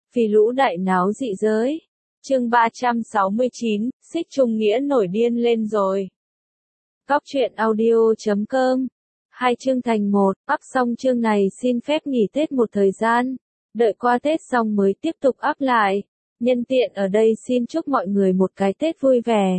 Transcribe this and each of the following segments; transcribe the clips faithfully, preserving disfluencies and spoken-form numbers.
Vì lũ đại náo dị giới. Chương ba trăm sáu mươi chín, Xích Trung Nghĩa nổi điên lên rồi. Góc truyện audio chấm com. Hai chương thành một, up xong chương này xin phép nghỉ Tết một thời gian. Đợi qua Tết xong mới tiếp tục up lại. Nhân tiện ở đây xin chúc mọi người một cái Tết vui vẻ.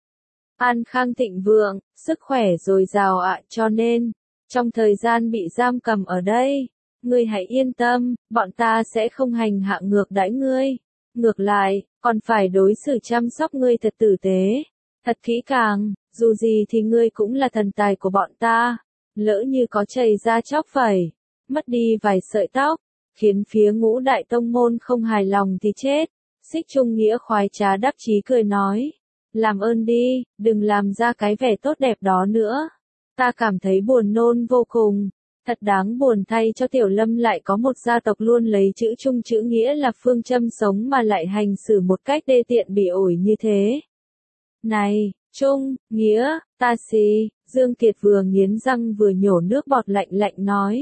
An khang thịnh vượng, sức khỏe dồi dào ạ. Cho nên, trong thời gian bị giam cầm ở đây, ngươi hãy yên tâm, bọn ta sẽ không hành hạ ngược đãi ngươi. Ngược lại, còn phải đối xử chăm sóc ngươi thật tử tế, thật kỹ càng, dù gì thì ngươi cũng là thần tài của bọn ta. Lỡ như có chảy ra chóc vẩy, mất đi vài sợi tóc, khiến phía Ngũ Đại Tông Môn không hài lòng thì chết. Xích Trung Nghĩa khoái trá đắc chí cười nói, làm ơn đi, đừng làm ra cái vẻ tốt đẹp đó nữa. Ta cảm thấy buồn nôn vô cùng. Thật đáng buồn thay cho Tiểu Lâm lại có một gia tộc luôn lấy chữ Trung chữ Nghĩa là phương châm sống mà lại hành xử một cách đê tiện bỉ ổi như thế. Này, Trung, Nghĩa, ta xì, Dương Kiệt vừa nghiến răng vừa nhổ nước bọt lạnh lạnh nói.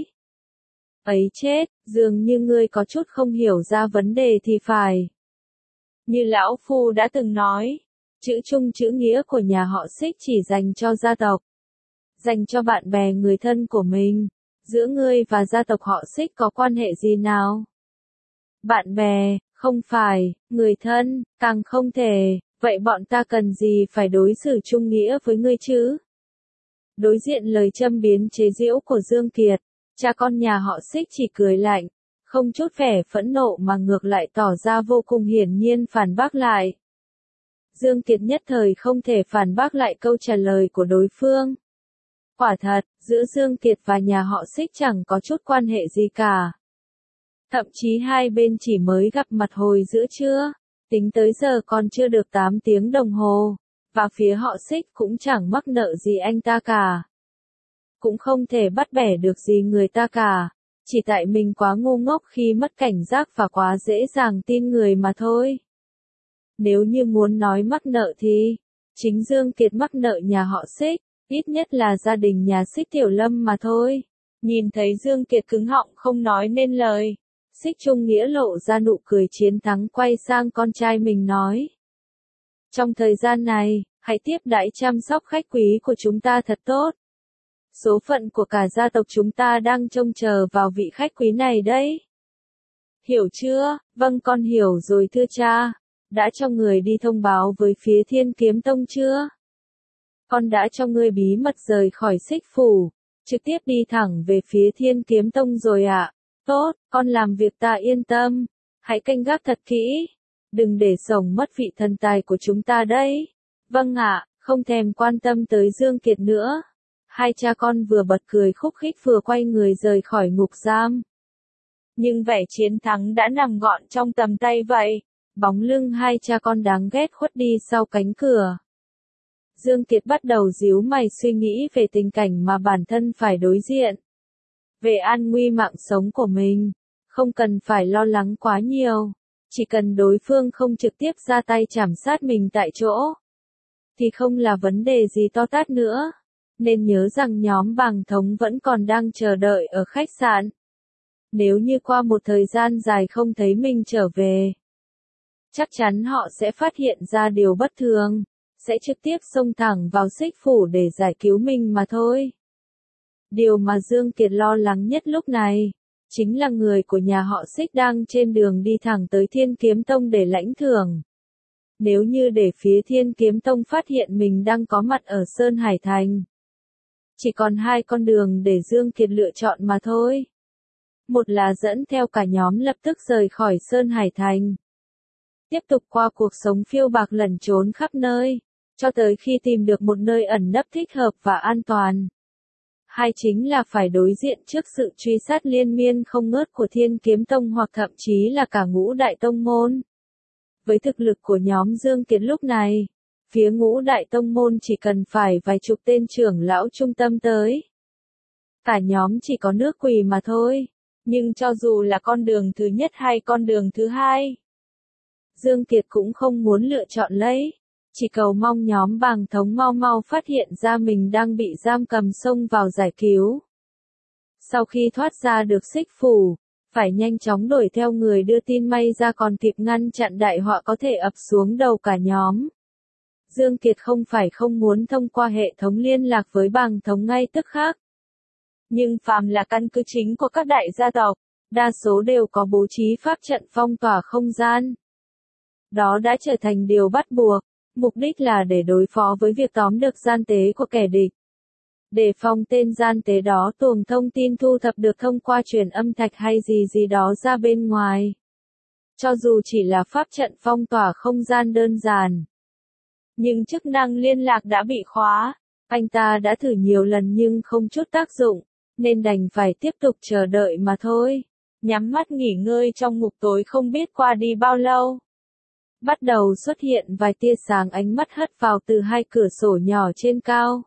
Ấy chết, dường như ngươi có chút không hiểu ra vấn đề thì phải. Như lão phu đã từng nói, chữ Trung chữ Nghĩa của nhà họ Xích chỉ dành cho gia tộc, dành cho bạn bè người thân của mình. Giữa ngươi và gia tộc họ Xích có quan hệ gì nào? Bạn bè, không phải, người thân, càng không thể, vậy bọn ta cần gì phải đối xử trung nghĩa với ngươi chứ? Đối diện lời châm biếm chế giễu của Dương Kiệt, cha con nhà họ Xích chỉ cười lạnh, không chút vẻ phẫn nộ mà ngược lại tỏ ra vô cùng hiển nhiên phản bác lại. Dương Kiệt nhất thời không thể phản bác lại câu trả lời của đối phương. Quả thật, giữa Dương Kiệt và nhà họ Xích chẳng có chút quan hệ gì cả. Thậm chí hai bên chỉ mới gặp mặt hồi giữa trưa, tính tới giờ còn chưa được tám tiếng đồng hồ, và phía họ Xích cũng chẳng mắc nợ gì anh ta cả. Cũng không thể bắt bẻ được gì người ta cả, chỉ tại mình quá ngu ngốc khi mất cảnh giác và quá dễ dàng tin người mà thôi. Nếu như muốn nói mắc nợ thì, chính Dương Kiệt mắc nợ nhà họ Xích. Ít nhất là gia đình nhà Xích Tiểu Lâm mà thôi. Nhìn thấy Dương Kiệt cứng họng không nói nên lời, Xích Trung Nghĩa lộ ra nụ cười chiến thắng quay sang con trai mình nói. Trong thời gian này, hãy tiếp đãi chăm sóc khách quý của chúng ta thật tốt. Số phận của cả gia tộc chúng ta đang trông chờ vào vị khách quý này đấy. Hiểu chưa? Vâng con hiểu rồi thưa cha. Đã cho người đi thông báo với phía Thiên Kiếm Tông chưa? Con đã cho ngươi bí mật rời khỏi Xích Phủ, trực tiếp đi thẳng về phía Thiên Kiếm Tông rồi ạ. À? Tốt, con làm việc ta yên tâm. Hãy canh gác thật kỹ. Đừng để sổng mất vị thần tài của chúng ta đấy. Vâng ạ, không thèm quan tâm tới Dương Kiệt nữa. Hai cha con vừa bật cười khúc khích vừa quay người rời khỏi ngục giam. Nhưng vẻ chiến thắng đã nằm gọn trong tầm tay vậy. Bóng lưng hai cha con đáng ghét khuất đi sau cánh cửa. Dương Kiệt bắt đầu díu mày suy nghĩ về tình cảnh mà bản thân phải đối diện. Về an nguy mạng sống của mình, không cần phải lo lắng quá nhiều. Chỉ cần đối phương không trực tiếp ra tay chảm sát mình tại chỗ, thì không là vấn đề gì to tát nữa. Nên nhớ rằng nhóm Bàng Thống vẫn còn đang chờ đợi ở khách sạn. Nếu như qua một thời gian dài không thấy mình trở về, chắc chắn họ sẽ phát hiện ra điều bất thường. Sẽ trực tiếp xông thẳng vào Xích Phủ để giải cứu mình mà thôi. Điều mà Dương Kiệt lo lắng nhất lúc này, chính là người của nhà họ Xích đang trên đường đi thẳng tới Thiên Kiếm Tông để lãnh thưởng. Nếu như để phía Thiên Kiếm Tông phát hiện mình đang có mặt ở Sơn Hải Thành, chỉ còn hai con đường để Dương Kiệt lựa chọn mà thôi. Một là dẫn theo cả nhóm lập tức rời khỏi Sơn Hải Thành, tiếp tục qua cuộc sống phiêu bạc lẩn trốn khắp nơi, cho tới khi tìm được một nơi ẩn nấp thích hợp và an toàn. Hai chính là phải đối diện trước sự truy sát liên miên không ngớt của Thiên Kiếm Tông hoặc thậm chí là cả Ngũ Đại Tông Môn. Với thực lực của nhóm Dương Kiệt lúc này, phía Ngũ Đại Tông Môn chỉ cần phải vài chục tên trưởng lão trung tâm tới. Cả nhóm chỉ có nước quỳ mà thôi, nhưng cho dù là con đường thứ nhất hay con đường thứ hai, Dương Kiệt cũng không muốn lựa chọn lấy. Chỉ cầu mong nhóm Bàng Thống mau mau phát hiện ra mình đang bị giam cầm xông vào giải cứu. Sau khi thoát ra được Xích Phủ, phải nhanh chóng đuổi theo người đưa tin may ra còn kịp ngăn chặn đại họa có thể ập xuống đầu cả nhóm. Dương Kiệt không phải không muốn thông qua hệ thống liên lạc với bàng thống ngay tức khắc. Nhưng phàm là căn cứ chính của các đại gia tộc, đa số đều có bố trí pháp trận phong tỏa không gian. Đó đã trở thành điều bắt buộc, mục đích là để đối phó với việc tóm được gian tế của kẻ địch. Để phòng tên gian tế đó tuồng thông tin thu thập được thông qua truyền âm thạch hay gì gì đó ra bên ngoài. Cho dù chỉ là pháp trận phong tỏa không gian đơn giản. Nhưng chức năng liên lạc đã bị khóa, anh ta đã thử nhiều lần nhưng không chút tác dụng, nên đành phải tiếp tục chờ đợi mà thôi. Nhắm mắt nghỉ ngơi trong ngục tối không biết qua đi bao lâu. Bắt đầu xuất hiện vài tia sáng ánh mắt hất vào từ hai cửa sổ nhỏ trên cao.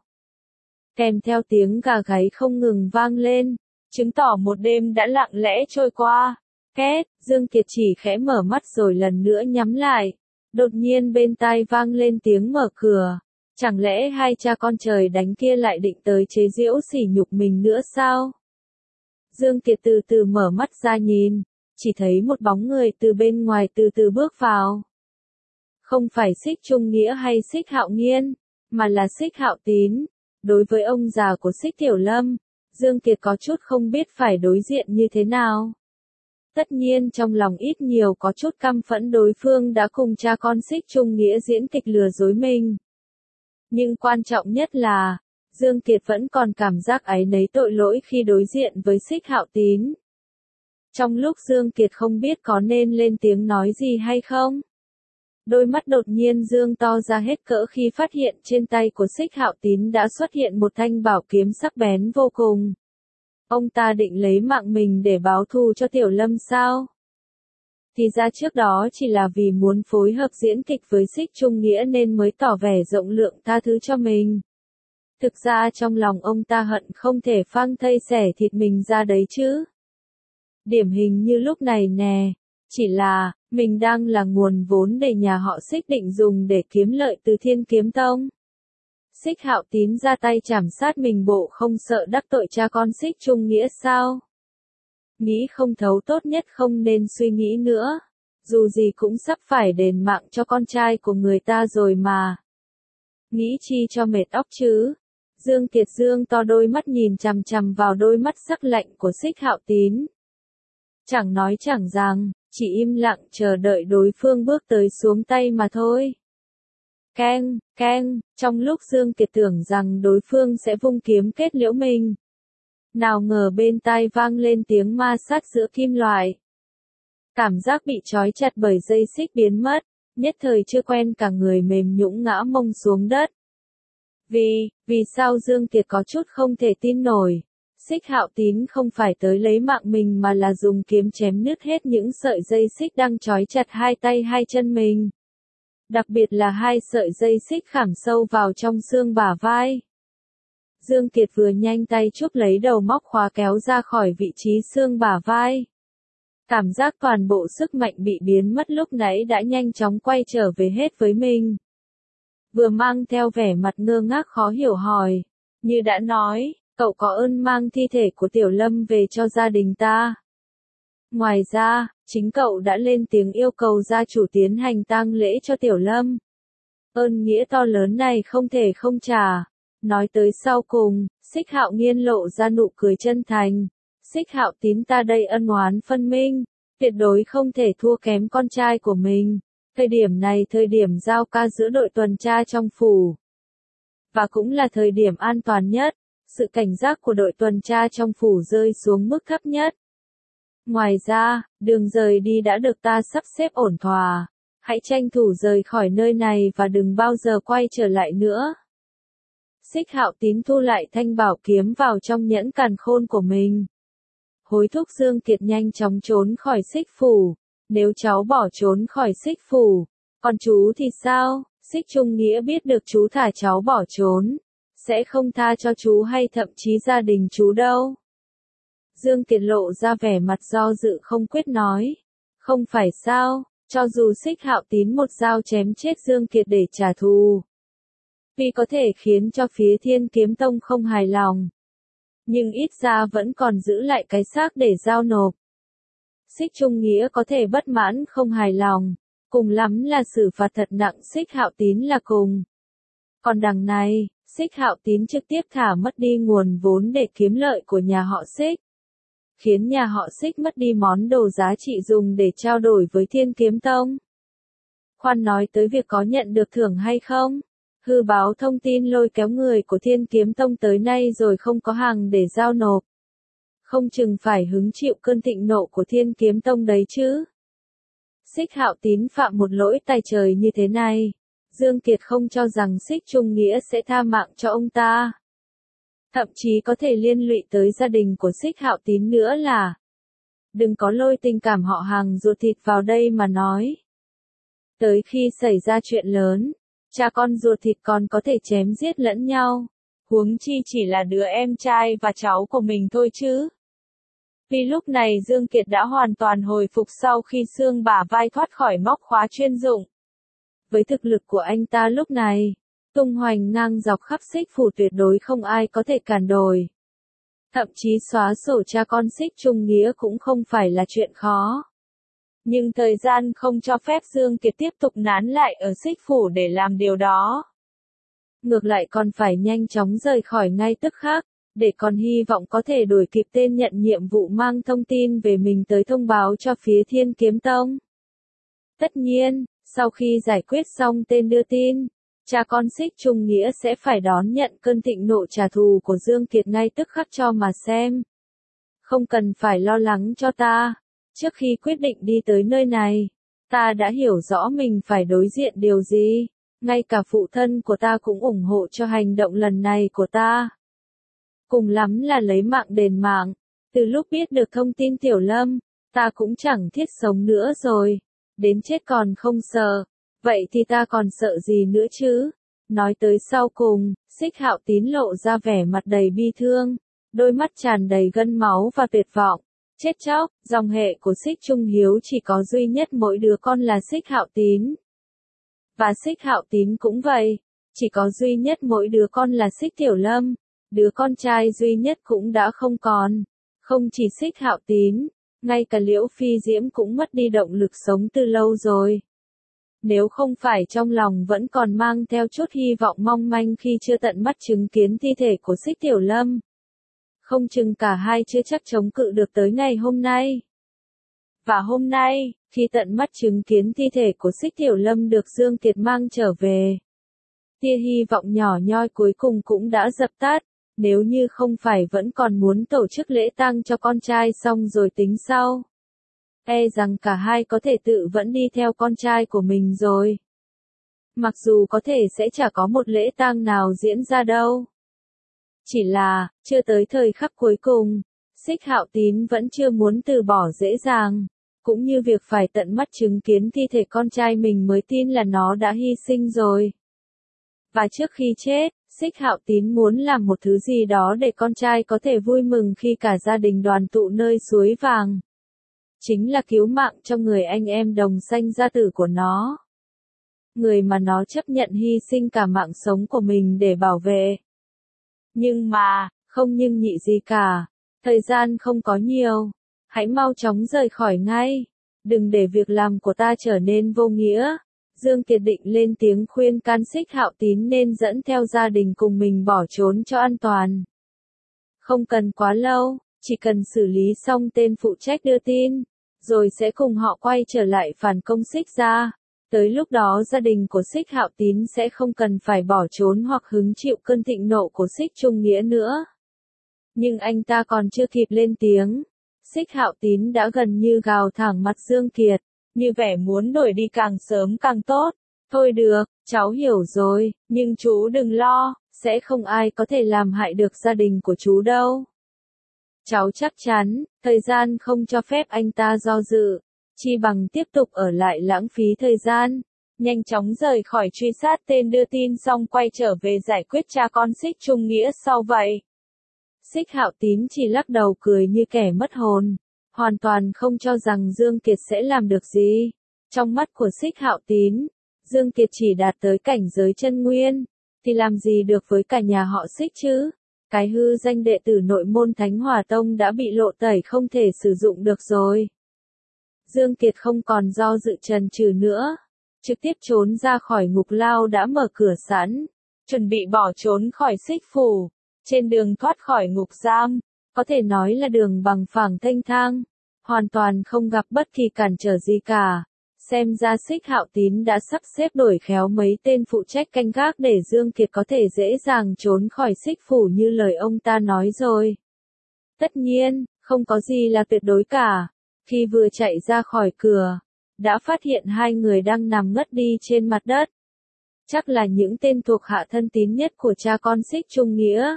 Kèm theo tiếng gà gáy không ngừng vang lên, chứng tỏ một đêm đã lặng lẽ trôi qua. Két, Dương Kiệt chỉ khẽ mở mắt rồi lần nữa nhắm lại. Đột nhiên bên tai vang lên tiếng mở cửa. Chẳng lẽ hai cha con trời đánh kia lại định tới chế giễu sỉ nhục mình nữa sao? Dương Kiệt từ từ mở mắt ra nhìn, chỉ thấy một bóng người từ bên ngoài từ từ bước vào. Không phải Xích Trung Nghĩa hay Xích Hạo Nghiên, mà là Xích Hạo Tín. Đối với ông già của Xích Tiểu Lâm, Dương Kiệt có chút không biết phải đối diện như thế nào. Tất nhiên trong lòng ít nhiều có chút căm phẫn đối phương đã cùng cha con Xích Trung Nghĩa diễn kịch lừa dối mình. Nhưng quan trọng nhất là, Dương Kiệt vẫn còn cảm giác áy náy tội lỗi khi đối diện với Xích Hạo Tín. Trong lúc Dương Kiệt không biết có nên lên tiếng nói gì hay không. Đôi mắt đột nhiên dương to ra hết cỡ khi phát hiện trên tay của Xích Hạo Tín đã xuất hiện một thanh bảo kiếm sắc bén vô cùng. Ông ta định lấy mạng mình để báo thù cho Tiểu Lâm sao? Thì ra trước đó chỉ là vì muốn phối hợp diễn kịch với Xích Trung Nghĩa nên mới tỏ vẻ rộng lượng tha thứ cho mình. Thực ra trong lòng ông ta hận không thể phang thây xẻ thịt mình ra đấy chứ. Điển hình như lúc này nè, chỉ là, mình đang là nguồn vốn để nhà họ Xích định dùng để kiếm lợi từ Thiên Kiếm Tông. Xích Hạo Tín ra tay chảm sát mình bộ không sợ đắc tội cha con Xích Trung Nghĩa sao? Nghĩ không thấu tốt nhất không nên suy nghĩ nữa. Dù gì cũng sắp phải đền mạng cho con trai của người ta rồi mà. Nghĩ chi cho mệt óc chứ. Dương Kiệt dương to đôi mắt nhìn chằm chằm vào đôi mắt sắc lạnh của Xích Hạo Tín. Chẳng nói chẳng rằng, chỉ im lặng chờ đợi đối phương bước tới xuống tay mà thôi. Keng, keng, trong lúc Dương Kiệt tưởng rằng đối phương sẽ vung kiếm kết liễu mình. Nào ngờ bên tai vang lên tiếng ma sát giữa kim loại. Cảm giác bị trói chặt bởi dây xích biến mất, nhất thời chưa quen cả người mềm nhũn ngã mông xuống đất. Vì, vì sao Dương Kiệt có chút không thể tin nổi. Xích Hạo Tín không phải tới lấy mạng mình mà là dùng kiếm chém nứt hết những sợi dây xích đang trói chặt hai tay hai chân mình. Đặc biệt là hai sợi dây xích khảm sâu vào trong xương bả vai. Dương Kiệt vừa nhanh tay chụp lấy đầu móc khóa kéo ra khỏi vị trí xương bả vai. Cảm giác toàn bộ sức mạnh bị biến mất lúc nãy đã nhanh chóng quay trở về hết với mình. Vừa mang theo vẻ mặt ngơ ngác khó hiểu hỏi. Như đã nói, cậu có ơn mang thi thể của Tiểu Lâm về cho gia đình ta. Ngoài ra, chính cậu đã lên tiếng yêu cầu gia chủ tiến hành tang lễ cho Tiểu Lâm. Ơn nghĩa to lớn này không thể không trả. Nói tới sau cùng, Xích Hạo Nghiên lộ ra nụ cười chân thành. Xích Hạo Tín ta đây ân oán phân minh, tuyệt đối không thể thua kém con trai của mình. Thời điểm này thời điểm giao ca giữa đội tuần tra trong phủ. Và cũng là thời điểm an toàn nhất, sự cảnh giác của đội tuần tra trong phủ rơi xuống mức thấp nhất. Ngoài ra, đường rời đi đã được ta sắp xếp ổn thỏa. Hãy tranh thủ rời khỏi nơi này và đừng bao giờ quay trở lại nữa. Xích Hạo Tín thu lại thanh bảo kiếm vào trong nhẫn càn khôn của mình. Hối thúc Dương Kiệt nhanh chóng trốn khỏi Xích phủ. Nếu cháu bỏ trốn khỏi Xích phủ, còn chú thì sao? Xích Trung Nghĩa biết được chú thả cháu bỏ trốn, sẽ không tha cho chú hay thậm chí gia đình chú đâu. Dương Kiệt lộ ra vẻ mặt do dự không quyết nói. Không phải sao, cho dù Xích Hạo Tín một dao chém chết Dương Kiệt để trả thù. Vì có thể khiến cho phía Thiên Kiếm Tông không hài lòng. Nhưng ít ra vẫn còn giữ lại cái xác để giao nộp. Xích Trung Nghĩa có thể bất mãn không hài lòng, cùng lắm là xử phạt thật nặng Xích Hạo Tín là cùng. Còn đằng này, Xích Hạo Tín trực tiếp thả mất đi nguồn vốn để kiếm lợi của nhà họ Xích, khiến nhà họ Xích mất đi món đồ giá trị dùng để trao đổi với Thiên Kiếm Tông. Khoan nói tới việc có nhận được thưởng hay không, hư báo thông tin lôi kéo người của Thiên Kiếm Tông tới nay rồi không có hàng để giao nộp. Không chừng phải hứng chịu cơn thịnh nộ của Thiên Kiếm Tông đấy chứ. Xích Hạo Tín phạm một lỗi tày trời như thế này, Dương Kiệt không cho rằng Xích Trung Nghĩa sẽ tha mạng cho ông ta. Thậm chí có thể liên lụy tới gia đình của Xích Hạo Tín nữa là. Đừng có lôi tình cảm họ hàng ruột thịt vào đây mà nói. Tới khi xảy ra chuyện lớn, cha con ruột thịt còn có thể chém giết lẫn nhau. Huống chi chỉ là đứa em trai và cháu của mình thôi chứ. Vì lúc này Dương Kiệt đã hoàn toàn hồi phục sau khi xương bả vai thoát khỏi móc khóa chuyên dụng. Với thực lực của anh ta lúc này, tung hoành ngang dọc khắp Xích phủ tuyệt đối không ai có thể cản đổi. Thậm chí xóa sổ cha con Xích Trung Nghĩa cũng không phải là chuyện khó. Nhưng thời gian không cho phép Dương Kiệt tiếp tục nán lại ở Xích phủ để làm điều đó. Ngược lại còn phải nhanh chóng rời khỏi ngay tức khắc, để còn hy vọng có thể đuổi kịp tên nhận nhiệm vụ mang thông tin về mình tới thông báo cho phía Thiên Kiếm Tông. Tất nhiên, sau khi giải quyết xong tên đưa tin, cha con Xích Trung Nghĩa sẽ phải đón nhận cơn thịnh nộ trả thù của Dương Kiệt ngay tức khắc cho mà xem. Không cần phải lo lắng cho ta, trước khi quyết định đi tới nơi này, ta đã hiểu rõ mình phải đối diện điều gì, ngay cả phụ thân của ta cũng ủng hộ cho hành động lần này của ta. Cùng lắm là lấy mạng đền mạng, từ lúc biết được thông tin Tiểu Lâm, ta cũng chẳng thiết sống nữa rồi, đến chết còn không sợ, vậy thì ta còn sợ gì nữa chứ? Nói tới sau cùng, Xích Hạo Tín lộ ra vẻ mặt đầy bi thương, đôi mắt tràn đầy gân máu và tuyệt vọng. Chết chóc, dòng hệ của Xích Trung Hiếu chỉ có duy nhất mỗi đứa con là Xích Hạo Tín. Và Xích Hạo Tín cũng vậy, chỉ có duy nhất mỗi đứa con là Xích Tiểu Lâm, đứa con trai duy nhất cũng đã không còn. Không chỉ Xích Hạo Tín, ngay cả Liễu Phi Diễm cũng mất đi động lực sống từ lâu rồi. Nếu không phải trong lòng vẫn còn mang theo chút hy vọng mong manh khi chưa tận mắt chứng kiến thi thể của Xích Tiểu Lâm, không chừng cả hai chưa chắc chống cự được tới ngày hôm nay. Và hôm nay, khi tận mắt chứng kiến thi thể của Xích Tiểu Lâm được Dương Kiệt mang trở về, tia hy vọng nhỏ nhoi cuối cùng cũng đã dập tắt. Nếu như không phải vẫn còn muốn tổ chức lễ tang cho con trai xong rồi tính sau, e rằng cả hai có thể tự vẫn đi theo con trai của mình rồi. Mặc dù có thể sẽ chả có một lễ tang nào diễn ra đâu. Chỉ là, chưa tới thời khắc cuối cùng, Xích Hạo Tín vẫn chưa muốn từ bỏ dễ dàng, cũng như việc phải tận mắt chứng kiến thi thể con trai mình mới tin là nó đã hy sinh rồi. Và trước khi chết, Xích Hạo Tín muốn làm một thứ gì đó để con trai có thể vui mừng khi cả gia đình đoàn tụ nơi suối vàng. Chính là cứu mạng cho người anh em đồng sanh gia tử của nó. Người mà nó chấp nhận hy sinh cả mạng sống của mình để bảo vệ. Nhưng mà, không nhưng nhị gì cả, thời gian không có nhiều, hãy mau chóng rời khỏi ngay, đừng để việc làm của ta trở nên vô nghĩa. Dương Kiệt định lên tiếng khuyên can Xích Hạo Tín nên dẫn theo gia đình cùng mình bỏ trốn cho an toàn. Không cần quá lâu, chỉ cần xử lý xong tên phụ trách đưa tin, rồi sẽ cùng họ quay trở lại phản công Xích gia. Tới lúc đó gia đình của Xích Hạo Tín sẽ không cần phải bỏ trốn hoặc hứng chịu cơn thịnh nộ của Xích Trung Nghĩa nữa. Nhưng anh ta còn chưa kịp lên tiếng, Xích Hạo Tín đã gần như gào thẳng mặt Dương Kiệt, như vẻ muốn đuổi đi càng sớm càng tốt. Thôi được, cháu hiểu rồi, nhưng chú đừng lo, sẽ không ai có thể làm hại được gia đình của chú đâu. Cháu chắc chắn, thời gian không cho phép anh ta do dự, chi bằng tiếp tục ở lại lãng phí thời gian, nhanh chóng rời khỏi truy sát tên đưa tin xong quay trở về giải quyết cha con Xích Trung Nghĩa sau vậy. Xích Hạo Tín chỉ lắc đầu cười như kẻ mất hồn, hoàn toàn không cho rằng Dương Kiệt sẽ làm được gì. Trong mắt của Xích Hạo Tín, Dương Kiệt chỉ đạt tới cảnh giới chân nguyên, thì làm gì được với cả nhà họ Xích chứ? Cái hư danh đệ tử nội môn Thánh Hỏa Tông đã bị lộ tẩy không thể sử dụng được rồi. Dương Kiệt không còn do dự chần chừ nữa, trực tiếp trốn ra khỏi ngục lao đã mở cửa sẵn, chuẩn bị bỏ trốn khỏi Xích Phủ. Trên đường thoát khỏi ngục giam, có thể nói là đường bằng phẳng thênh thang, hoàn toàn không gặp bất kỳ cản trở gì cả. Xem ra Xích Hạo Tín đã sắp xếp đổi khéo mấy tên phụ trách canh gác để Dương Kiệt có thể dễ dàng trốn khỏi Xích Phủ như lời ông ta nói rồi. Tất nhiên, không có gì là tuyệt đối cả. Khi vừa chạy ra khỏi cửa, đã phát hiện hai người đang nằm ngất đi trên mặt đất. Chắc là những tên thuộc hạ thân tín nhất của cha con Xích Trung Nghĩa.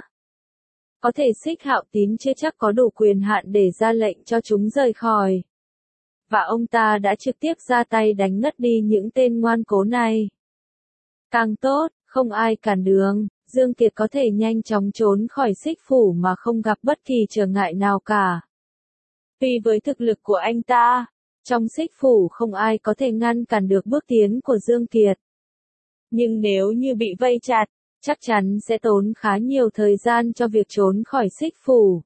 Có thể Xích Hạo Tín chưa chắc có đủ quyền hạn để ra lệnh cho chúng rời khỏi. Và ông ta đã trực tiếp ra tay đánh ngất đi những tên ngoan cố này. Càng tốt, không ai cản đường, Dương Kiệt có thể nhanh chóng trốn khỏi Xích Phủ mà không gặp bất kỳ trở ngại nào cả. Tuy với thực lực của anh ta, trong Xích Phủ không ai có thể ngăn cản được bước tiến của Dương Kiệt. Nhưng nếu như bị vây chặt, chắc chắn sẽ tốn khá nhiều thời gian cho việc trốn khỏi Xích Phủ.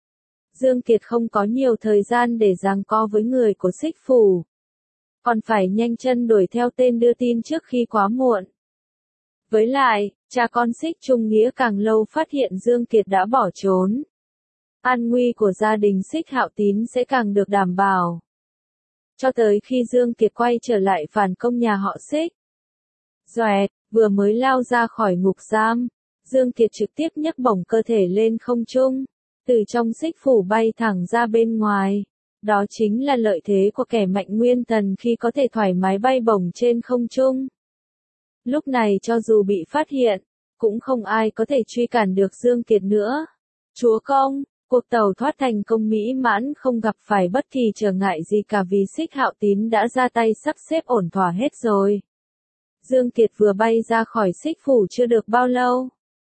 Dương Kiệt không có nhiều thời gian để giằng co với người của Xích Phủ. Còn phải nhanh chân đuổi theo tên đưa tin trước khi quá muộn. Với lại, cha con Xích Trung Nghĩa càng lâu phát hiện Dương Kiệt đã bỏ trốn. An nguy của gia đình Xích Hạo Tín sẽ càng được đảm bảo. Cho tới khi Dương Kiệt quay trở lại phản công nhà họ Xích. Doẹt, vừa mới lao ra khỏi ngục giam, Dương Kiệt trực tiếp nhấc bổng cơ thể lên không trung, từ trong Xích Phủ bay thẳng ra bên ngoài. Đó chính là lợi thế của kẻ mạnh nguyên thần khi có thể thoải mái bay bổng trên không trung. Lúc này cho dù bị phát hiện, cũng không ai có thể truy cản được Dương Kiệt nữa. Chúa công, cuộc tàu thoát thành công mỹ mãn không gặp phải bất kỳ trở ngại gì cả vì Xích Hạo Tín đã ra tay sắp xếp ổn thỏa hết rồi. Dương Kiệt vừa bay ra khỏi Xích Phủ chưa được bao lâu.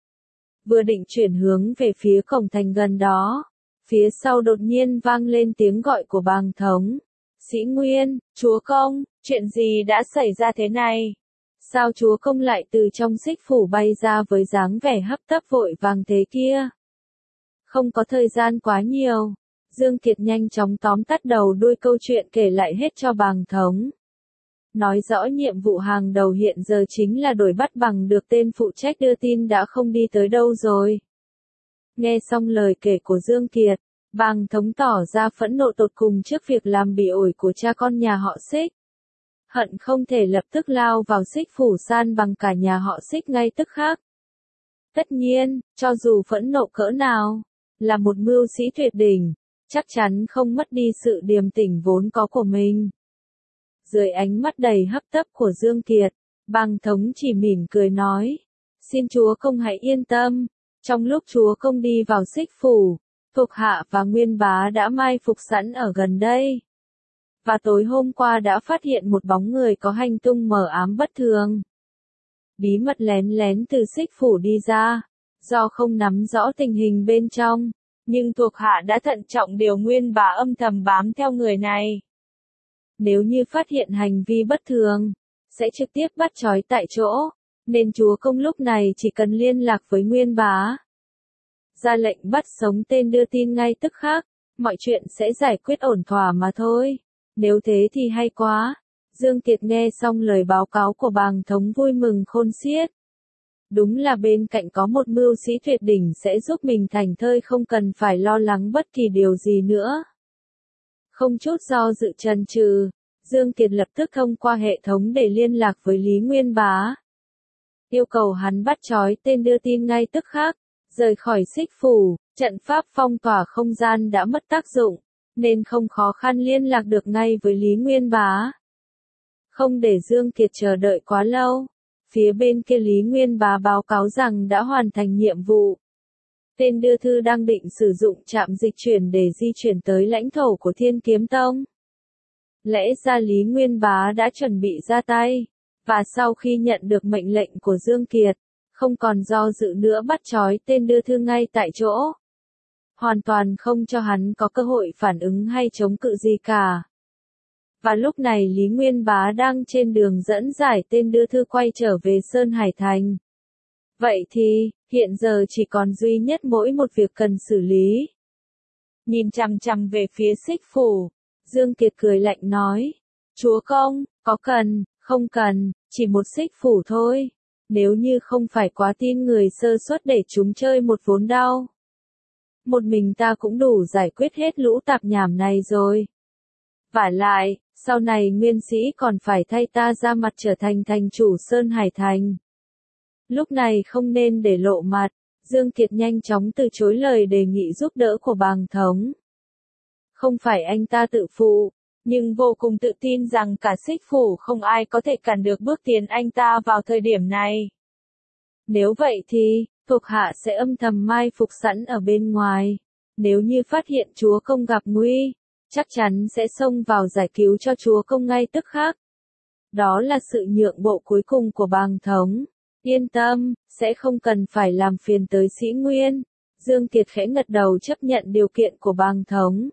Vừa định chuyển hướng về phía cổng thành gần đó, phía sau đột nhiên vang lên tiếng gọi của bàng thống. Sĩ Nguyên, chúa công, chuyện gì đã xảy ra thế này? Sao chúa công lại từ trong Xích Phủ bay ra với dáng vẻ hấp tấp vội vàng thế kia? Không có thời gian quá nhiều, Dương Kiệt nhanh chóng tóm tắt đầu đuôi câu chuyện kể lại hết cho bàng thống. Nói rõ nhiệm vụ hàng đầu hiện giờ chính là đuổi bắt bằng được tên phụ trách đưa tin đã không đi tới đâu rồi. Nghe xong lời kể của Dương Kiệt, bàng thống tỏ ra phẫn nộ tột cùng trước việc làm bị ổi của cha con nhà họ Xích. Hận không thể lập tức lao vào Xích Phủ san bằng cả nhà họ Xích ngay tức khắc. Tất nhiên, cho dù phẫn nộ cỡ nào, là một mưu sĩ tuyệt đỉnh, chắc chắn không mất đi sự điềm tĩnh vốn có của mình. Dưới ánh mắt đầy hấp tấp của Dương Kiệt, bàng thống chỉ mỉm cười nói, xin chúa công hãy yên tâm, trong lúc chúa công đi vào Xích Phủ, thuộc hạ và Nguyên Bá đã mai phục sẵn ở gần đây. Và tối hôm qua đã phát hiện một bóng người có hành tung mờ ám bất thường. Bí mật lén lén từ Xích Phủ đi ra, do không nắm rõ tình hình bên trong, nhưng thuộc hạ đã thận trọng điều Nguyên Bá âm thầm bám theo người này. Nếu như phát hiện hành vi bất thường, sẽ trực tiếp bắt trói tại chỗ, nên chúa công lúc này chỉ cần liên lạc với Nguyên Bá. Ra lệnh bắt sống tên đưa tin ngay tức khắc, mọi chuyện sẽ giải quyết ổn thỏa mà thôi. Nếu thế thì hay quá. Dương Kiệt nghe xong lời báo cáo của bàng thống vui mừng khôn xiết. Đúng là bên cạnh có một mưu sĩ tuyệt đỉnh sẽ giúp mình thành thơi không cần phải lo lắng bất kỳ điều gì nữa. Không chút do dự chần chừ, Dương Kiệt lập tức thông qua hệ thống để liên lạc với Lý Nguyên Bá. Yêu cầu hắn bắt trói tên đưa tin ngay tức khắc, rời khỏi Xích Phủ, trận pháp phong tỏa không gian đã mất tác dụng, nên không khó khăn liên lạc được ngay với Lý Nguyên Bá. Không để Dương Kiệt chờ đợi quá lâu, phía bên kia Lý Nguyên Bá báo cáo rằng đã hoàn thành nhiệm vụ. Tên đưa thư đang định sử dụng trạm dịch chuyển để di chuyển tới lãnh thổ của Thiên Kiếm Tông. Lẽ ra Lý Nguyên Bá đã chuẩn bị ra tay, và sau khi nhận được mệnh lệnh của Dương Kiệt, không còn do dự nữa bắt trói tên đưa thư ngay tại chỗ. Hoàn toàn không cho hắn có cơ hội phản ứng hay chống cự gì cả. Và lúc này Lý Nguyên Bá đang trên đường dẫn giải tên đưa thư quay trở về Sơn Hải Thành. Vậy thì, hiện giờ chỉ còn duy nhất mỗi một việc cần xử lý. Nhìn chằm chằm về phía Xích Phủ, Dương Kiệt cười lạnh nói. Chúa công, có cần, không cần, chỉ một xích phủ thôi. Nếu như không phải quá tin người sơ suất để chúng chơi một vốn đau. Một mình ta cũng đủ giải quyết hết lũ tạp nhảm này rồi. Vả lại, sau này nguyên sĩ còn phải thay ta ra mặt trở thành thành chủ Sơn Hải Thành. Lúc này không nên để lộ mặt, Dương Kiệt nhanh chóng từ chối lời đề nghị giúp đỡ của bàng thống. Không phải anh ta tự phụ, nhưng vô cùng tự tin rằng cả xích phủ không ai có thể cản được bước tiến anh ta vào thời điểm này. Nếu vậy thì, thuộc hạ sẽ âm thầm mai phục sẵn ở bên ngoài. Nếu như phát hiện chúa công gặp nguy, chắc chắn sẽ xông vào giải cứu cho chúa công ngay tức khắc. Đó là sự nhượng bộ cuối cùng của bàng thống. Yên tâm, sẽ không cần phải làm phiền tới Sĩ Nguyên. Dương Kiệt khẽ gật đầu chấp nhận điều kiện của bàng thống.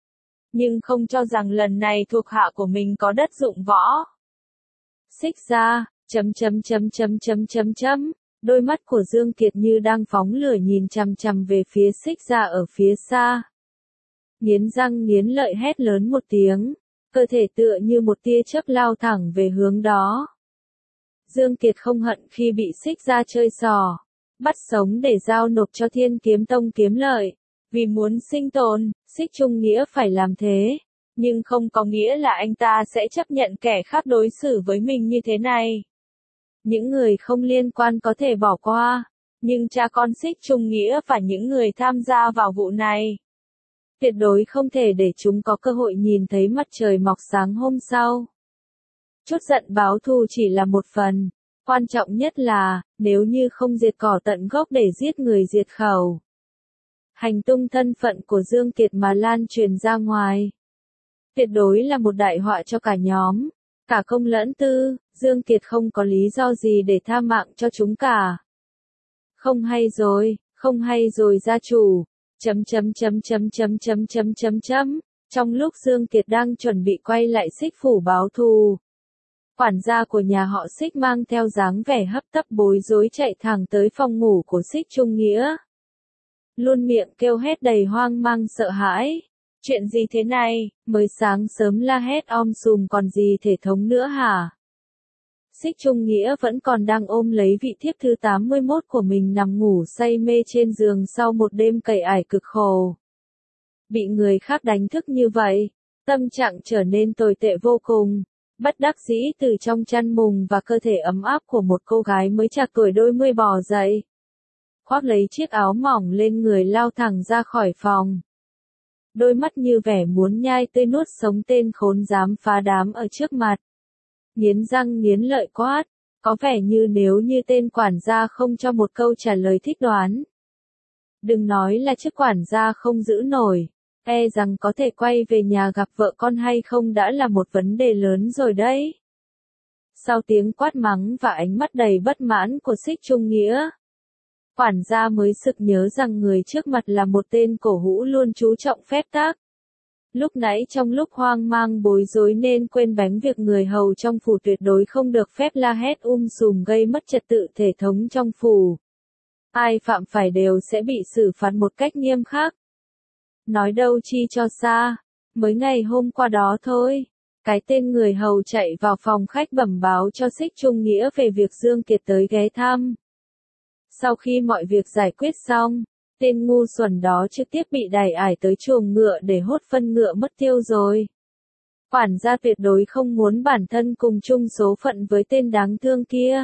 Nhưng không cho rằng lần này thuộc hạ của mình có đất dụng võ. Xích ra, chấm chấm chấm chấm chấm chấm chấm. Đôi mắt của Dương Kiệt như đang phóng lửa nhìn chằm chằm về phía xích ra ở phía xa. Nghiến răng nghiến lợi hét lớn một tiếng, cơ thể tựa như một tia chớp lao thẳng về hướng đó. Dương Kiệt không hận khi bị xích ra chơi xò, bắt sống để giao nộp cho Thiên Kiếm Tông kiếm lợi. Vì muốn sinh tồn, xích trung nghĩa phải làm thế. Nhưng không có nghĩa là anh ta sẽ chấp nhận kẻ khác đối xử với mình như thế này. Những người không liên quan có thể bỏ qua, nhưng cha con xích trung nghĩa và những người tham gia vào vụ này tuyệt đối không thể để chúng có cơ hội nhìn thấy mặt trời mọc sáng hôm sau. Chút giận báo thù chỉ là một phần, quan trọng nhất là, nếu như không diệt cỏ tận gốc để giết người diệt khẩu. Hành tung thân phận của Dương Kiệt mà lan truyền ra ngoài, tuyệt đối là một đại họa cho cả nhóm, cả công lẫn tư. Dương Kiệt không có lý do gì để tha mạng cho chúng cả. Không hay rồi, không hay rồi gia chủ. Chấm chấm chấm chấm chấm chấm chấm chấm chấm. Trong lúc Dương Kiệt đang chuẩn bị quay lại xích phủ báo thù, quản gia của nhà họ Xích mang theo dáng vẻ hấp tấp bối rối chạy thẳng tới phòng ngủ của Xích Trung Nghĩa. Luôn miệng kêu hét đầy hoang mang sợ hãi. Chuyện gì thế này, mới sáng sớm la hét om sùm còn gì thể thống nữa hả? Xích Trung Nghĩa vẫn còn đang ôm lấy vị thiếp thứ tám mươi mốt của mình nằm ngủ say mê trên giường sau một đêm cày ải cực khổ. Bị người khác đánh thức như vậy, tâm trạng trở nên tồi tệ vô cùng, bất đắc dĩ từ trong chăn mùng và cơ thể ấm áp của một cô gái mới chạc tuổi đôi mươi bò dậy. Khoác lấy chiếc áo mỏng lên người lao thẳng ra khỏi phòng. Đôi mắt như vẻ muốn nhai tươi nuốt sống tên khốn dám phá đám ở trước mặt. Nghiến răng nghiến lợi quát, có vẻ như nếu như tên quản gia không cho một câu trả lời thích đoán. Đừng nói là chức quản gia không giữ nổi, e rằng có thể quay về nhà gặp vợ con hay không đã là một vấn đề lớn rồi đấy. Sau tiếng quát mắng và ánh mắt đầy bất mãn của Xích Trung Nghĩa, quản gia mới sực nhớ rằng người trước mặt là một tên cổ hũ luôn chú trọng phép tắc. Lúc nãy trong lúc hoang mang bối rối nên quên bén việc người hầu trong phủ tuyệt đối không được phép la hét um sùm gây mất trật tự thể thống trong phủ. Ai phạm phải đều sẽ bị xử phạt một cách nghiêm khắc. Nói đâu chi cho xa, mới ngày hôm qua đó thôi, cái tên người hầu chạy vào phòng khách bẩm báo cho Xích Trung Nghĩa về việc Dương Kiệt tới ghé thăm. Sau khi mọi việc giải quyết xong, tên ngu xuẩn đó trực tiếp bị đày ải tới chuồng ngựa để hốt phân ngựa mất tiêu rồi. Quản gia tuyệt đối không muốn bản thân cùng chung số phận với tên đáng thương kia.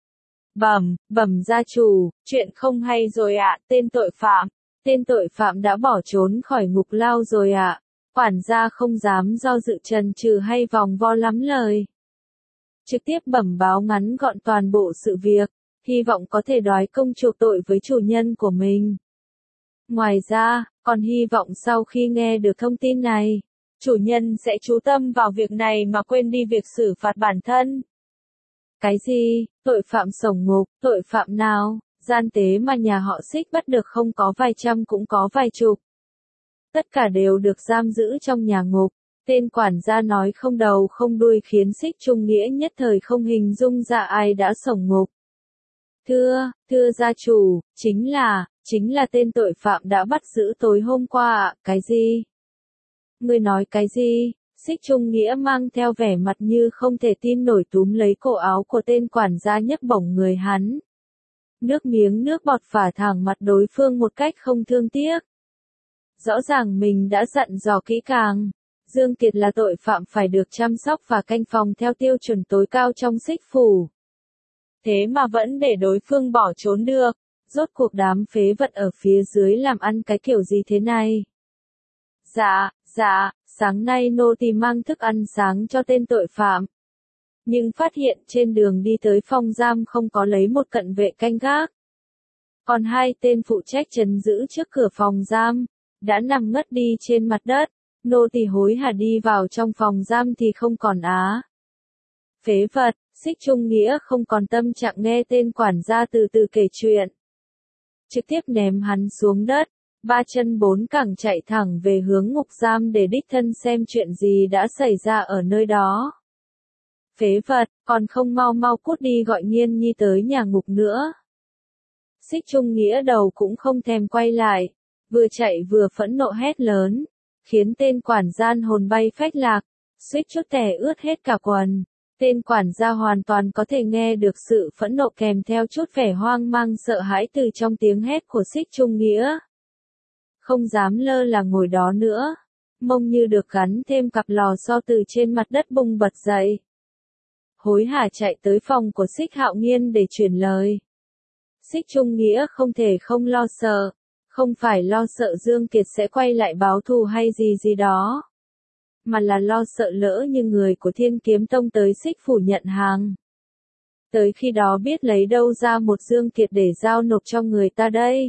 Bẩm, bẩm gia chủ, chuyện không hay rồi ạ, tên tội phạm, tên tội phạm đã bỏ trốn khỏi ngục lao rồi ạ. Quản gia không dám do dự chần chừ hay vòng vo lắm lời. Trực tiếp bẩm báo ngắn gọn toàn bộ sự việc, hy vọng có thể đoái công chuộc tội với chủ nhân của mình. Ngoài ra, còn hy vọng sau khi nghe được thông tin này, chủ nhân sẽ chú tâm vào việc này mà quên đi việc xử phạt bản thân. Cái gì, tội phạm sổng ngục, tội phạm nào, gian tế mà nhà họ Xích bắt được không có vài trăm cũng có vài chục. Tất cả đều được giam giữ trong nhà ngục. Tên quản gia nói không đầu không đuôi khiến Xích Trung Nghĩa nhất thời không hình dung ra ai đã sổng ngục. Thưa, thưa gia chủ, chính là, chính là tên tội phạm đã bắt giữ tối hôm qua ạ, cái gì? Ngươi nói cái gì? Xích Trung Nghĩa mang theo vẻ mặt như không thể tin nổi túm lấy cổ áo của tên quản gia nhấc bổng người hắn. Nước miếng nước bọt phả thẳng mặt đối phương một cách không thương tiếc. Rõ ràng mình đã dặn dò kỹ càng. Dương Kiệt là tội phạm phải được chăm sóc và canh phòng theo tiêu chuẩn tối cao trong Xích phủ. Thế mà vẫn để đối phương bỏ trốn được. Rốt cuộc đám phế vật ở phía dưới làm ăn cái kiểu gì thế này? Dạ, dạ, sáng nay nô tỳ mang thức ăn sáng cho tên tội phạm. Nhưng phát hiện trên đường đi tới phòng giam không có lấy một cận vệ canh gác. Còn hai tên phụ trách trấn giữ trước cửa phòng giam, đã nằm ngất đi trên mặt đất. Nô tỳ hối hả đi vào trong phòng giam thì không còn á. Phế vật, Xích Trung Nghĩa không còn tâm trạng nghe tên quản gia từ từ kể chuyện. Trực tiếp ném hắn xuống đất, ba chân bốn cẳng chạy thẳng về hướng ngục giam để đích thân xem chuyện gì đã xảy ra ở nơi đó. Phế vật, còn không mau mau cút đi gọi Nghiên Nhi tới nhà ngục nữa. Xích Trung Nghĩa đầu cũng không thèm quay lại, vừa chạy vừa phẫn nộ hét lớn, khiến tên quản gia hồn bay phách lạc, suýt chút tè ướt hết cả quần. Tên quản gia hoàn toàn có thể nghe được sự phẫn nộ kèm theo chút vẻ hoang mang sợ hãi từ trong tiếng hét của Xích Trung Nghĩa. Không dám lơ là ngồi đó nữa, mông như được gắn thêm cặp lò xo từ trên mặt đất bung bật dậy. Hối hả chạy tới phòng của Xích Hạo Nghiên để truyền lời. Xích Trung Nghĩa không thể không lo sợ, không phải lo sợ Dương Kiệt sẽ quay lại báo thù hay gì gì đó, mà là lo sợ lỡ như người của Thiên Kiếm Tông tới Xích phủ nhận hàng. Tới khi đó biết lấy đâu ra một Dương Kiệt để giao nộp cho người ta đây.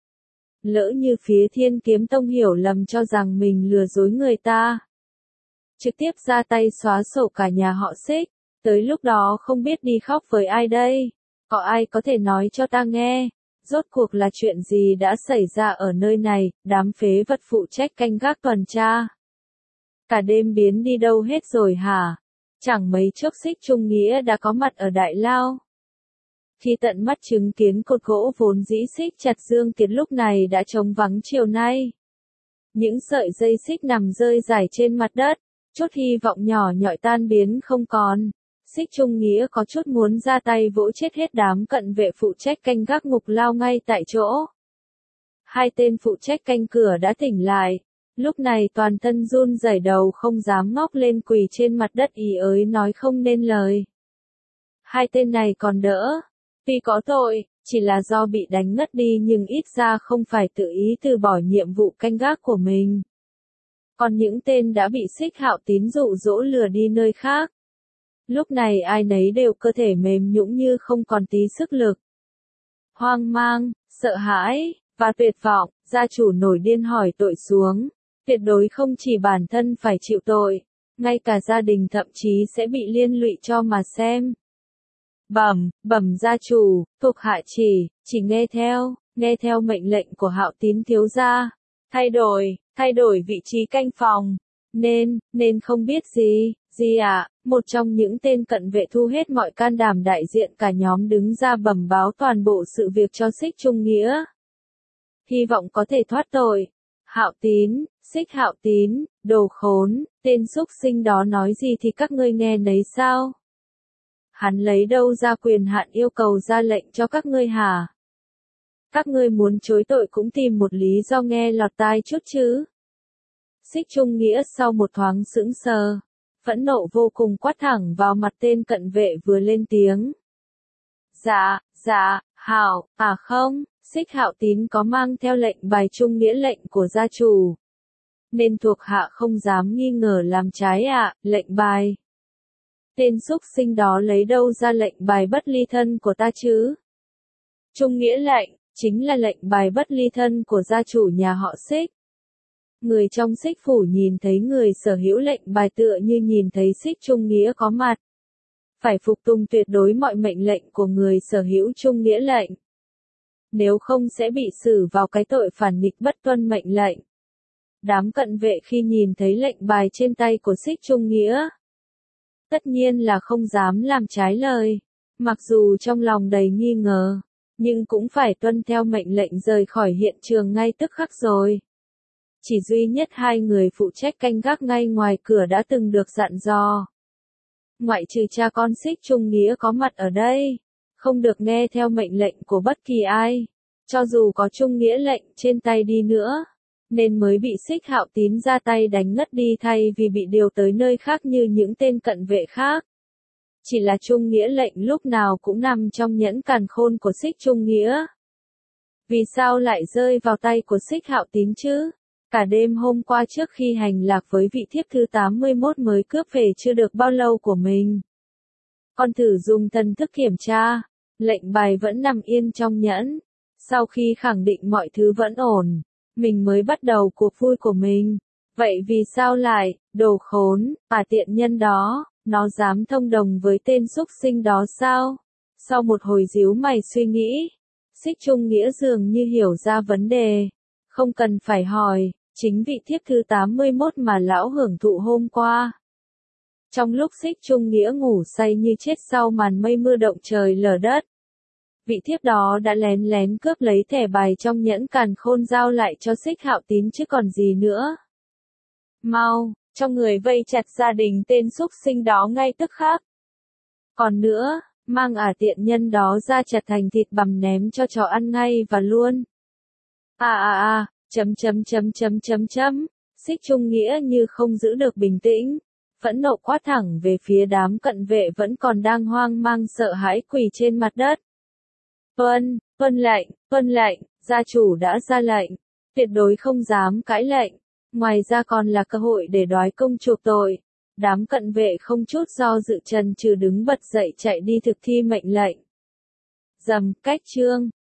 Lỡ như phía Thiên Kiếm Tông hiểu lầm cho rằng mình lừa dối người ta, trực tiếp ra tay xóa sổ cả nhà họ Xích, tới lúc đó không biết đi khóc với ai đây. Có ai có thể nói cho ta nghe, rốt cuộc là chuyện gì đã xảy ra ở nơi này? Đám phế vật phụ trách canh gác tuần tra cả đêm biến đi đâu hết rồi hả? Chẳng mấy chốc Xích Trung Nghĩa đã có mặt ở Đại Lao. Khi tận mắt chứng kiến cột gỗ vốn dĩ xích chặt Dương Kiệt lúc này đã trống vắng chiều nay. Những sợi dây xích nằm rơi rải trên mặt đất, chút hy vọng nhỏ nhọi tan biến không còn. Xích Trung Nghĩa có chút muốn ra tay vỗ chết hết đám cận vệ phụ trách canh gác ngục lao ngay tại chỗ. Hai tên phụ trách canh cửa đã tỉnh lại, lúc này toàn thân run rẩy đầu không dám ngóc lên quỳ trên mặt đất ý ới nói không nên lời. Hai tên này còn đỡ, tuy có tội, chỉ là do bị đánh ngất đi nhưng ít ra không phải tự ý từ bỏ nhiệm vụ canh gác của mình. Còn những tên đã bị Xích Hạo Tín dụ dỗ lừa đi nơi khác. Lúc này ai nấy đều cơ thể mềm nhũn như không còn tí sức lực. Hoang mang, sợ hãi, và tuyệt vọng, gia chủ nổi điên hỏi tội xuống. Tuyệt đối không chỉ bản thân phải chịu tội, ngay cả gia đình thậm chí sẽ bị liên lụy cho mà xem. Bẩm, bẩm gia chủ, thuộc hạ chỉ, chỉ nghe theo, nghe theo mệnh lệnh của Hạo Tín thiếu gia. Thay đổi, thay đổi vị trí canh phòng. Nên, nên không biết gì, gì ạ, à? Một trong những tên cận vệ thu hết mọi can đảm đại diện cả nhóm đứng ra bẩm báo toàn bộ sự việc cho Xích Trung Nghĩa. Hy vọng có thể thoát tội. Hạo Tín, Xích Hạo Tín, đồ khốn, tên xúc sinh đó nói gì thì các ngươi nghe nấy sao? Hắn lấy đâu ra quyền hạn yêu cầu ra lệnh cho các ngươi hả? Các ngươi muốn chối tội cũng tìm một lý do nghe lọt tai chút chứ. Xích Trung Nghĩa sau một thoáng sững sờ, phẫn nộ vô cùng quát thẳng vào mặt tên cận vệ vừa lên tiếng. Dạ, dạ, Hạo, à không, Xích Hạo Tín có mang theo lệnh bài trung nghĩa lệnh của gia chủ. Nên thuộc hạ không dám nghi ngờ làm trái ạ, à, lệnh bài. Tên xúc sinh đó lấy đâu ra lệnh bài bất ly thân của ta chứ? Trung nghĩa lệnh, chính là lệnh bài bất ly thân của gia chủ nhà họ Xích. Người trong Xích phủ nhìn thấy người sở hữu lệnh bài tựa như nhìn thấy Xích Trung Nghĩa có mặt. Phải phục tùng tuyệt đối mọi mệnh lệnh của người sở hữu Trung Nghĩa lệnh. Nếu không sẽ bị xử vào cái tội phản nghịch bất tuân mệnh lệnh. Đám cận vệ khi nhìn thấy lệnh bài trên tay của Xích Trung Nghĩa, tất nhiên là không dám làm trái lời. Mặc dù trong lòng đầy nghi ngờ, nhưng cũng phải tuân theo mệnh lệnh rời khỏi hiện trường ngay tức khắc rồi. Chỉ duy nhất hai người phụ trách canh gác ngay ngoài cửa đã từng được dặn dò. Ngoại trừ cha con Xích Trung Nghĩa có mặt ở đây, không được nghe theo mệnh lệnh của bất kỳ ai, cho dù có Trung Nghĩa lệnh trên tay đi nữa, nên mới bị Xích Hạo Tín ra tay đánh ngất đi thay vì bị điều tới nơi khác như những tên cận vệ khác. Chỉ là Trung Nghĩa lệnh lúc nào cũng nằm trong nhẫn càn khôn của Xích Trung Nghĩa. Vì sao lại rơi vào tay của Xích Hạo Tín chứ? Cả đêm hôm qua trước khi hành lạc với vị thiếp thứ tám mươi mốt mới cướp về chưa được bao lâu của mình. Con thử dùng thần thức kiểm tra, lệnh bài vẫn nằm yên trong nhẫn. Sau khi khẳng định mọi thứ vẫn ổn, mình mới bắt đầu cuộc vui của mình. Vậy vì sao lại, đồ khốn, bà tiện nhân đó, nó dám thông đồng với tên súc sinh đó sao? Sau một hồi díu mày suy nghĩ, Xích Trung Nghĩa dường như hiểu ra vấn đề. Không cần phải hỏi, chính vị thiếp thứ tám mươi mốt mà lão hưởng thụ hôm qua. Trong lúc Xích Trung Nghĩa ngủ say như chết sau màn mây mưa động trời lở đất, vị thiếp đó đã lén lén cướp lấy thẻ bài trong nhẫn càn khôn giao lại cho Xích Hạo Tín chứ còn gì nữa. Mau, cho người vây chặt gia đình tên súc sinh đó ngay tức khắc. Còn nữa, mang ả tiện nhân đó ra chặt thành thịt bằm ném cho chó ăn ngay và luôn. À à à, chấm chấm chấm chấm chấm chấm, Xích Trung Nghĩa như không giữ được bình tĩnh, phẫn nộ quát thẳng về phía đám cận vệ vẫn còn đang hoang mang sợ hãi quỳ trên mặt đất. Vâng, vâng lệnh, vâng lệnh, gia chủ đã ra lệnh, tuyệt đối không dám cãi lệnh, ngoài ra còn là cơ hội để đói công chuộc tội. Đám cận vệ không chút do dự trần trừ đứng bật dậy chạy đi thực thi mệnh lệnh. Dầm, cách chương.